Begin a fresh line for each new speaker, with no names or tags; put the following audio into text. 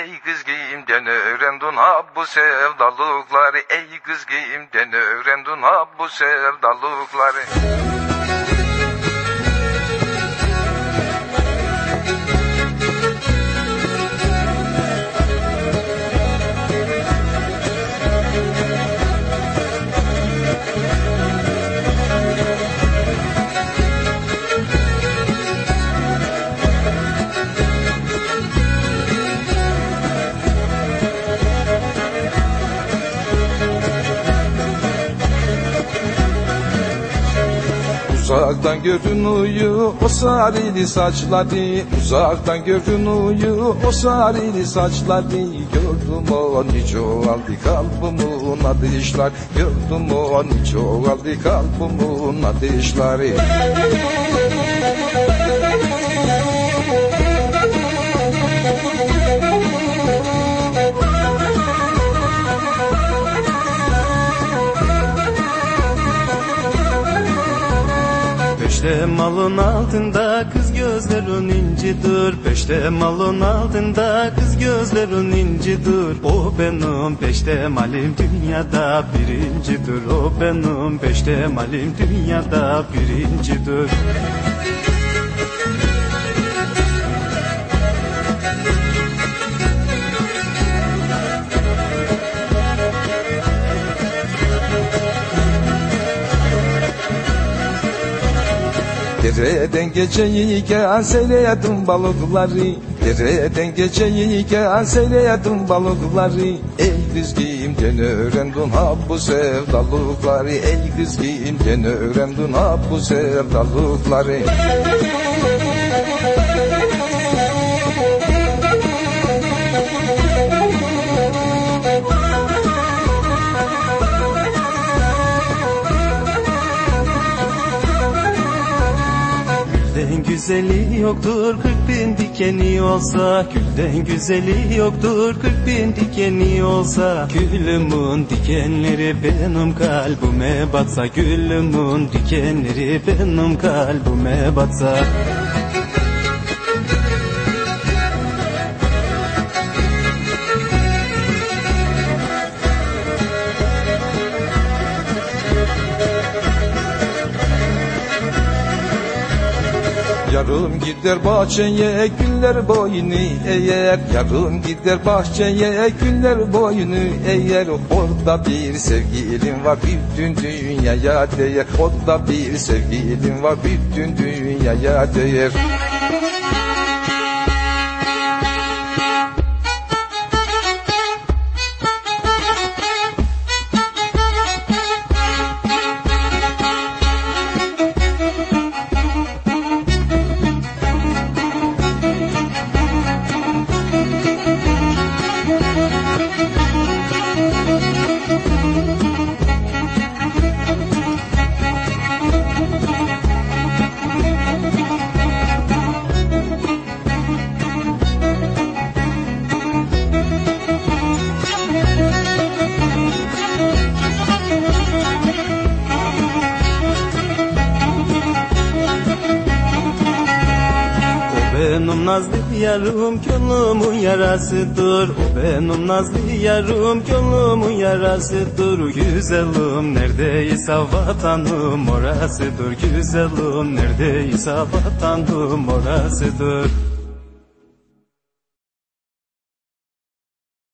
ey kız kimden öğrendin ha bu sevdalıkları, ey kız kimden öğrendin ha bu sevdalıkları.
Uzaktan görünüyor o sarili saçları, uzaktan görünüyor o sarili saçları. Gördüm o nice aldı kalbimin ateşler, gördüm o nice aldı kalbimin ateşleri.
Peşte malın altında kız gözlerin incidir, peşte malın altında kız gözlerin incidir. O benim peşte malim dünyada birincidir, o benim peşte malim dünyada birincidir.
Dereden geceyken seyledim balıkları, dereden geceyken seyledim balıkları. Ey kız kimden öğrendin ha bu sevdalıkları, ey kız kimden öğrendin ha bu sevdalıkları.
Gülden güzeli yoktur 40.000 dikeni olsa, gülden güzeli yoktur 40.000 dikeni olsa. Gülümün dikenleri benim kalbime batsa, gülümün dikenleri benim kalbime batsa.
Yarım gider bahçeye güller boyunu eğer, yarım gider bahçeye güller boyunu eğer. Orada bir sevgilim var bütün dünyaya değer, orada bir sevgilim var bütün dünyaya değer.
Benim nazlı yarım gönlümün yarasıdır, o benim nazlı yarım gönlümün yarasıdır. Güzelim neredeyse vatanım orasıdır, güzelim neredeyse vatanım orasıdır.